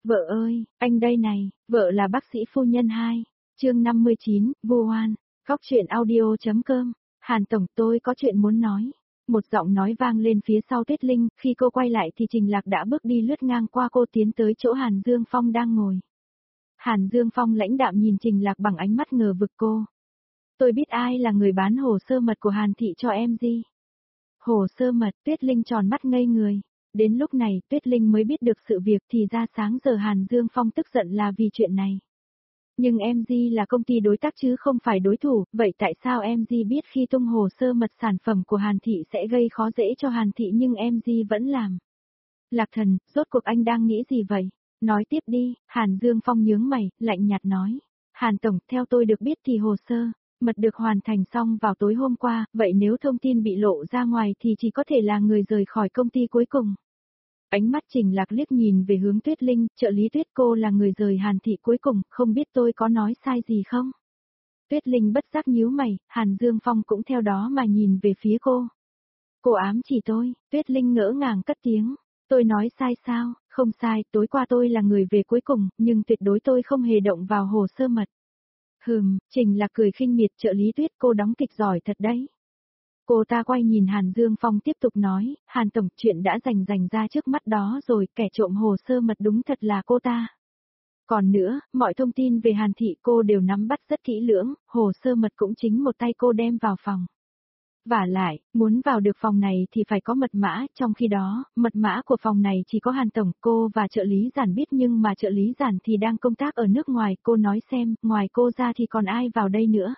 Vợ ơi, anh đây này, vợ là bác sĩ phu nhân 2. Chương 59, Vu Oan. Góc truyện audio.com. Hàn Tổng, tôi có chuyện muốn nói. Một giọng nói vang lên phía sau Tuyết Linh, khi cô quay lại thì Trình Lạc đã bước đi lướt ngang qua cô tiến tới chỗ Hàn Dương Phong đang ngồi. Hàn Dương Phong lãnh đạm nhìn Trình Lạc bằng ánh mắt ngờ vực cô. Tôi biết ai là người bán hồ sơ mật của Hàn Thị cho em gì. Hồ sơ mật, Tuyết Linh tròn mắt ngây người. Đến lúc này, Tuyết Linh mới biết được sự việc thì ra sáng giờ Hàn Dương Phong tức giận là vì chuyện này. Nhưng MG là công ty đối tác chứ không phải đối thủ, vậy tại sao MG biết khi tung hồ sơ mật sản phẩm của Hàn Thị sẽ gây khó dễ cho Hàn Thị nhưng MG vẫn làm? Lạc Thần, rốt cuộc anh đang nghĩ gì vậy? Nói tiếp đi, Hàn Dương Phong nhướng mày, lạnh nhạt nói. Hàn Tổng, theo tôi được biết thì hồ sơ mật được hoàn thành xong vào tối hôm qua, vậy nếu thông tin bị lộ ra ngoài thì chỉ có thể là người rời khỏi công ty cuối cùng. Ánh mắt Trình Lạc liếc nhìn về hướng Tuyết Linh, trợ lý Tuyết, cô là người rời Hàn Thị cuối cùng, không biết tôi có nói sai gì không? Tuyết Linh bất giác nhíu mày, Hàn Dương Phong cũng theo đó mà nhìn về phía cô. Cô ám chỉ tôi, Tuyết Linh ngỡ ngàng cất tiếng. Tôi nói sai sao? Không sai, tối qua tôi là người về cuối cùng, nhưng tuyệt đối tôi không hề động vào hồ sơ mật. Trình Lạc cười khinh miệt, trợ lý Tuyết, cô đóng kịch giỏi thật đấy. Cô ta quay nhìn Hàn Dương Phong tiếp tục nói, Hàn Tổng, chuyện đã rành ra trước mắt đó rồi, kẻ trộm hồ sơ mật đúng thật là cô ta. Còn nữa, mọi thông tin về Hàn Thị cô đều nắm bắt rất kỹ lưỡng, hồ sơ mật cũng chính một tay cô đem vào phòng. Vả lại, muốn vào được phòng này thì phải có mật mã, trong khi đó, mật mã của phòng này chỉ có Hàn Tổng, cô và trợ lý Giản biết nhưng mà trợ lý Giản thì đang công tác ở nước ngoài, cô nói xem, ngoài cô ra thì còn ai vào đây nữa.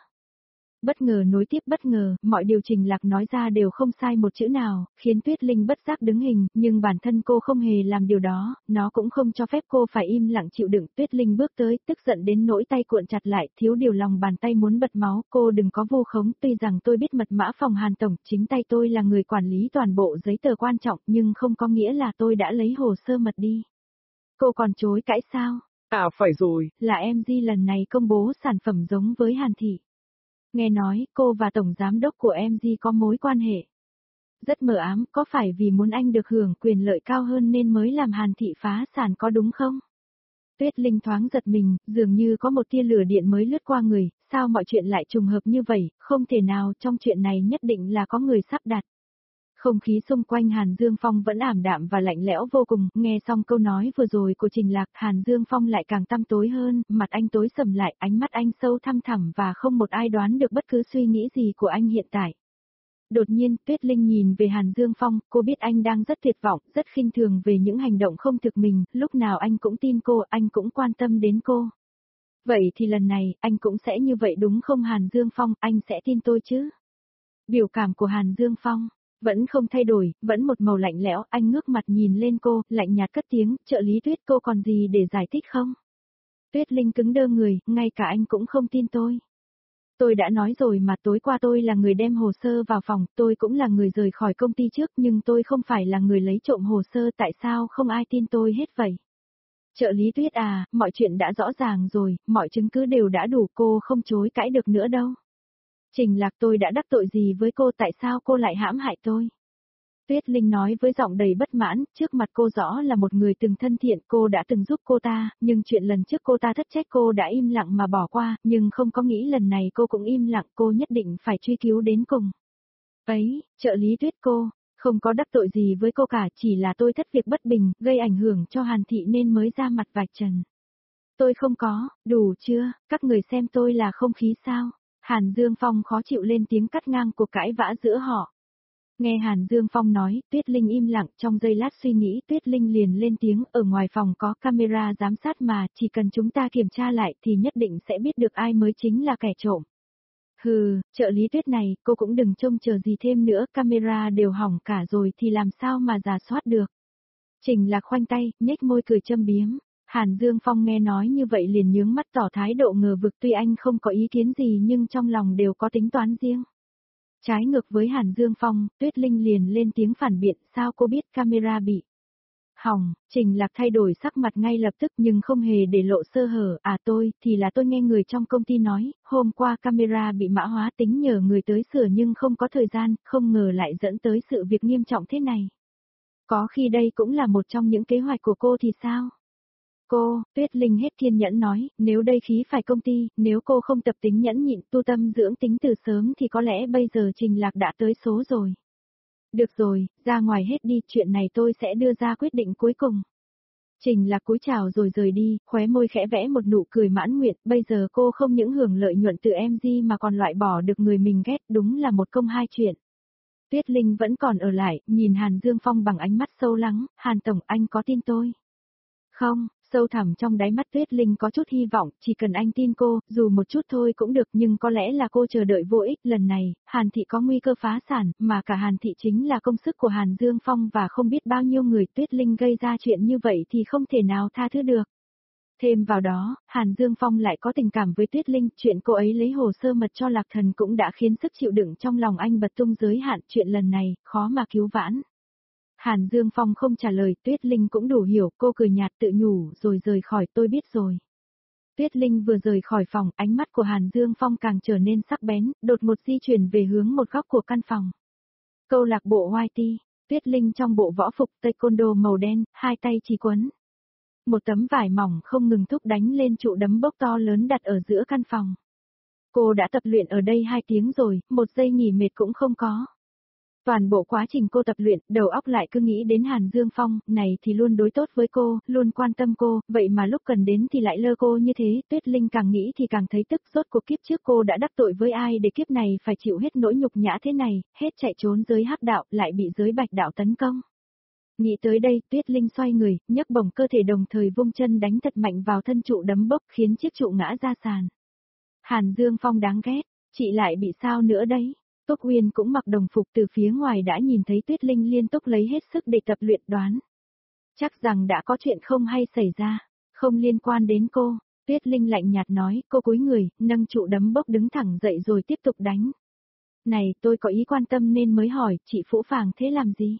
Bất ngờ nối tiếp bất ngờ, mọi điều Trình Lạc nói ra đều không sai một chữ nào, khiến Tuyết Linh bất giác đứng hình, nhưng bản thân cô không hề làm điều đó, nó cũng không cho phép cô phải im lặng chịu đựng. Tuyết Linh bước tới, tức giận đến nỗi tay cuộn chặt lại, thiếu điều lòng bàn tay muốn bật máu, cô đừng có vu khống, tuy rằng tôi biết mật mã phòng Hàn Tổng, chính tay tôi là người quản lý toàn bộ giấy tờ quan trọng, nhưng không có nghĩa là tôi đã lấy hồ sơ mật đi. Cô còn chối cãi sao? À phải rồi, là MG lần này công bố sản phẩm giống với Hàn Thị. Nghe nói, cô và tổng giám đốc của MG có mối quan hệ rất mờ ám, có phải vì muốn anh được hưởng quyền lợi cao hơn nên mới làm Hàn Thị phá sản có đúng không? Tuyết Linh thoáng giật mình, dường như có một tia lửa điện mới lướt qua người, sao mọi chuyện lại trùng hợp như vậy, không thể nào, trong chuyện này nhất định là có người sắp đặt. Không khí xung quanh Hàn Dương Phong vẫn ảm đạm và lạnh lẽo vô cùng, nghe xong câu nói vừa rồi của Trình Lạc, Hàn Dương Phong lại càng tăm tối hơn, mặt anh tối sầm lại, ánh mắt anh sâu thăm thẳm và không một ai đoán được bất cứ suy nghĩ gì của anh hiện tại. Đột nhiên, Tuyết Linh nhìn về Hàn Dương Phong, cô biết anh đang rất tuyệt vọng, rất khinh thường về những hành động không thực mình, lúc nào anh cũng tin cô, anh cũng quan tâm đến cô. Vậy thì lần này, anh cũng sẽ như vậy đúng không Hàn Dương Phong, anh sẽ tin tôi chứ? Biểu cảm của Hàn Dương Phong vẫn không thay đổi, vẫn một màu lạnh lẽo, anh ngước mặt nhìn lên cô, lạnh nhạt cất tiếng, trợ lý Tuyết, cô còn gì để giải thích không? Tuyết Linh cứng đơ người, ngay cả anh cũng không tin tôi. Tôi đã nói rồi mà, tối qua tôi là người đem hồ sơ vào phòng, tôi cũng là người rời khỏi công ty trước nhưng tôi không phải là người lấy trộm hồ sơ, tại sao không ai tin tôi hết vậy? Trợ lý Tuyết à, mọi chuyện đã rõ ràng rồi, mọi chứng cứ đều đã đủ, cô không chối cãi được nữa đâu. Trình Lạc, tôi đã đắc tội gì với cô, tại sao cô lại hãm hại tôi? Tuyết Linh nói với giọng đầy bất mãn, trước mặt cô rõ là một người từng thân thiện, cô đã từng giúp cô ta, nhưng chuyện lần trước cô ta thất trách cô đã im lặng mà bỏ qua, nhưng không có nghĩ lần này cô cũng im lặng, cô nhất định phải truy cứu đến cùng. Ấy, trợ lý Tuyết, cô không có đắc tội gì với cô cả, chỉ là tôi thất việc bất bình, gây ảnh hưởng cho Hàn Thị nên mới ra mặt vạch trần. Tôi không có, đủ chưa, các người xem tôi là không khí sao? Hàn Dương Phong khó chịu lên tiếng cắt ngang cuộc cãi vã giữa họ. Nghe Hàn Dương Phong nói, Tuyết Linh im lặng, trong giây lát suy nghĩ, Tuyết Linh liền lên tiếng, ở ngoài phòng có camera giám sát mà, chỉ cần chúng ta kiểm tra lại thì nhất định sẽ biết được ai mới chính là kẻ trộm. Trợ lý Tuyết này, cô cũng đừng trông chờ gì thêm nữa, camera đều hỏng cả rồi thì làm sao mà rà soát được. Trình Lạc khoanh tay, nhếch môi cười châm biếm. Hàn Dương Phong nghe nói như vậy liền nhướng mắt tỏ thái độ ngờ vực, tuy anh không có ý kiến gì nhưng trong lòng đều có tính toán riêng. Trái ngược với Hàn Dương Phong, Tuyết Linh liền lên tiếng phản biện, sao cô biết camera bị hỏng? Trình Lạc thay đổi sắc mặt ngay lập tức nhưng không hề để lộ sơ hở, tôi nghe người trong công ty nói, hôm qua camera bị mã hóa, tính nhờ người tới sửa nhưng không có thời gian, không ngờ lại dẫn tới sự việc nghiêm trọng thế này. Có khi đây cũng là một trong những kế hoạch của cô thì sao? Cô, Tuyết Linh hết kiên nhẫn nói, nếu đây khí phải công ty, nếu cô không tập tính nhẫn nhịn tu tâm dưỡng tính từ sớm thì có lẽ bây giờ Trình Lạc đã tới số rồi. Được rồi, ra ngoài hết đi, chuyện này tôi sẽ đưa ra quyết định cuối cùng. Trình Lạc cúi chào rồi rời đi, khóe môi khẽ vẽ một nụ cười mãn nguyện, bây giờ cô không những hưởng lợi nhuận từ MG mà còn loại bỏ được người mình ghét, đúng là một công hai chuyện. Tuyết Linh vẫn còn ở lại, nhìn Hàn Dương Phong bằng ánh mắt sâu lắng, Hàn Tổng anh có tin tôi? Không, sâu thẳm trong đáy mắt Tuyết Linh có chút hy vọng, chỉ cần anh tin cô, dù một chút thôi cũng được nhưng có lẽ là cô chờ đợi vô ích. Lần này, Hàn Thị có nguy cơ phá sản, mà cả Hàn Thị chính là công sức của Hàn Dương Phong và không biết bao nhiêu người. Tuyết Linh gây ra chuyện như vậy thì không thể nào tha thứ được. Thêm vào đó, Hàn Dương Phong lại có tình cảm với Tuyết Linh, chuyện cô ấy lấy hồ sơ mật cho Lạc Thần cũng đã khiến sức chịu đựng trong lòng anh bật tung giới hạn, chuyện lần này, khó mà cứu vãn. Hàn Dương Phong không trả lời, Tuyết Linh cũng đủ hiểu, cô cười nhạt tự nhủ rồi rời khỏi, tôi biết rồi. Tuyết Linh vừa rời khỏi phòng, ánh mắt của Hàn Dương Phong càng trở nên sắc bén, đột ngột di chuyển về hướng một góc của căn phòng. Câu lạc bộ YT, Tuyết Linh trong bộ võ phục taekwondo màu đen, hai tay chỉ quấn. Một tấm vải mỏng không ngừng thúc đánh lên trụ đấm bốc to lớn đặt ở giữa căn phòng. Cô đã tập luyện ở đây 2 tiếng rồi, một giây nghỉ mệt cũng không có. Toàn bộ quá trình cô tập luyện, đầu óc lại cứ nghĩ đến Hàn Dương Phong, này thì luôn đối tốt với cô, luôn quan tâm cô, vậy mà lúc cần đến thì lại lơ cô như thế. Tuyết Linh càng nghĩ thì càng thấy tức, rốt cuộc kiếp trước cô đã đắc tội với ai để kiếp này phải chịu hết nỗi nhục nhã thế này, hết chạy trốn giới hắc đạo, lại bị giới bạch đạo tấn công. Nghĩ tới đây, Tuyết Linh xoay người, nhấc bổng cơ thể đồng thời vung chân đánh thật mạnh vào thân trụ đấm bốc khiến chiếc trụ ngã ra sàn. Hàn Dương Phong đáng ghét, chị lại bị sao nữa đấy? Túc Uyên cũng mặc đồng phục từ phía ngoài đã nhìn thấy Tuyết Linh liên tục lấy hết sức để tập luyện đoán. Chắc rằng đã có chuyện không hay xảy ra, không liên quan đến cô. Tuyết Linh lạnh nhạt nói, cô cúi người, nâng trụ đấm bốc đứng thẳng dậy rồi tiếp tục đánh. Này, tôi có ý quan tâm nên mới hỏi, chị phũ phàng thế làm gì?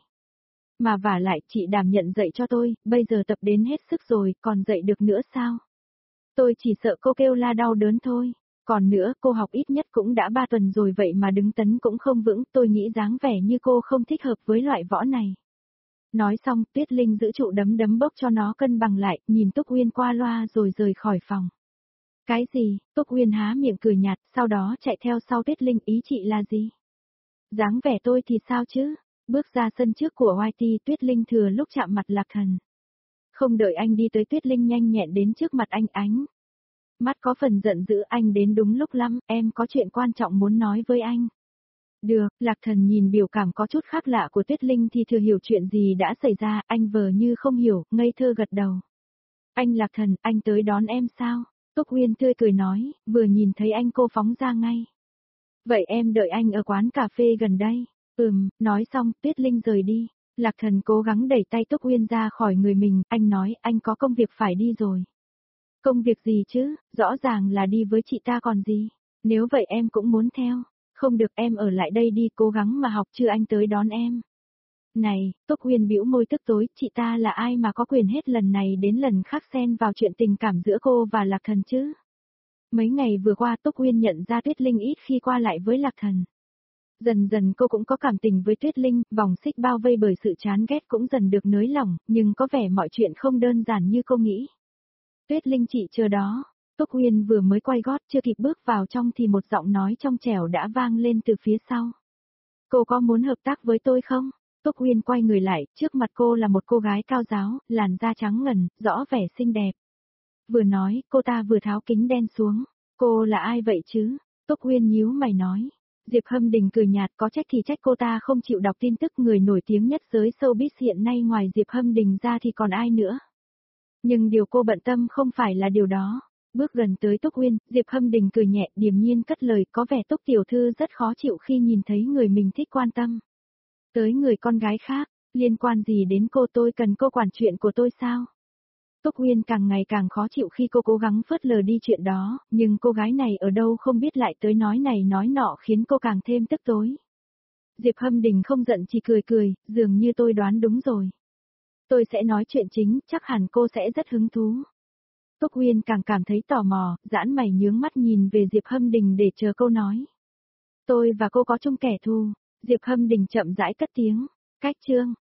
Mà vả lại, chị đảm nhận dạy cho tôi, bây giờ tập đến hết sức rồi, còn dạy được nữa sao? Tôi chỉ sợ cô kêu la đau đớn thôi. Còn nữa, cô học ít nhất cũng đã 3 tuần rồi vậy mà đứng tấn cũng không vững, tôi nghĩ dáng vẻ như cô không thích hợp với loại võ này. Nói xong, Tuyết Linh giữ trụ đấm bốc cho nó cân bằng lại, nhìn Túc Uyên qua loa rồi rời khỏi phòng. Cái gì? Túc Uyên há miệng cười nhạt, sau đó chạy theo sau Tuyết Linh, ý chị là gì? Dáng vẻ tôi thì sao chứ? Bước ra sân trước của YT, Tuyết Linh thừa lúc chạm mặt Lạc Thần. Không đợi anh đi tới, Tuyết Linh nhanh nhẹn đến trước mặt anh ánh. Mắt có phần giận dữ, anh đến đúng lúc lắm, em có chuyện quan trọng muốn nói với anh. Được, Lạc Thần nhìn biểu cảm có chút khác lạ của Tuyết Linh thì thừa hiểu chuyện gì đã xảy ra, anh vờ như không hiểu, ngây thơ gật đầu. Anh Lạc Thần, anh tới đón em sao? Túc Uyên tươi cười nói, vừa nhìn thấy anh cô phóng ra ngay. Vậy em đợi anh ở quán cà phê gần đây. Nói xong, Tuyết Linh rời đi. Lạc Thần cố gắng đẩy tay Túc Uyên ra khỏi người mình, anh nói, anh có công việc phải đi rồi. Công việc gì chứ, rõ ràng là đi với chị ta còn gì. Nếu vậy em cũng muốn theo. Không được, em ở lại đây đi, cố gắng mà học chứ anh tới đón em. Này, Túc Uyên bĩu môi tức tối, chị ta là ai mà có quyền hết lần này đến lần khác xen vào chuyện tình cảm giữa cô và Lạc Thần chứ? Mấy ngày vừa qua Túc Uyên nhận ra Tuyết Linh ít khi qua lại với Lạc Thần. Dần dần cô cũng có cảm tình với Tuyết Linh, vòng xích bao vây bởi sự chán ghét cũng dần được nới lỏng, nhưng có vẻ mọi chuyện không đơn giản như cô nghĩ. Tuyết Linh chị chờ đó. Túc Uyên vừa mới quay gót chưa kịp bước vào trong thì một giọng nói trong trẻo đã vang lên từ phía sau. Cô có muốn hợp tác với tôi không? Túc Uyên quay người lại, trước mặt cô là một cô gái cao ráo, làn da trắng ngần, rõ vẻ xinh đẹp. Vừa nói, cô ta vừa tháo kính đen xuống. Cô là ai vậy chứ? Túc Uyên nhíu mày nói. Diệp Hâm Đình cười nhạt, có trách thì trách cô ta không chịu đọc tin tức, người nổi tiếng nhất giới showbiz hiện nay ngoài Diệp Hâm Đình ra thì còn ai nữa. Nhưng điều cô bận tâm không phải là điều đó. Bước gần tới Túc Uyên, Diệp Hâm Đình cười nhẹ, điềm nhiên cất lời, có vẻ Túc tiểu thư rất khó chịu khi nhìn thấy người mình thích quan tâm tới người con gái khác, liên quan gì đến cô, tôi cần cô quản chuyện của tôi sao? Túc Uyên càng ngày càng khó chịu khi cô cố gắng phớt lờ đi chuyện đó, nhưng cô gái này ở đâu không biết lại tới nói này nói nọ khiến cô càng thêm tức tối. Diệp Hâm Đình không giận chỉ cười cười, dường như tôi đoán đúng rồi. Tôi sẽ nói chuyện chính, chắc hẳn cô sẽ rất hứng thú. Túc Uyên càng cảm thấy tò mò, giãn mày nhướng mắt nhìn về Diệp Hâm Đình để chờ câu nói. Tôi và cô có chung kẻ thù. Diệp Hâm Đình chậm rãi cất tiếng. Cách chương.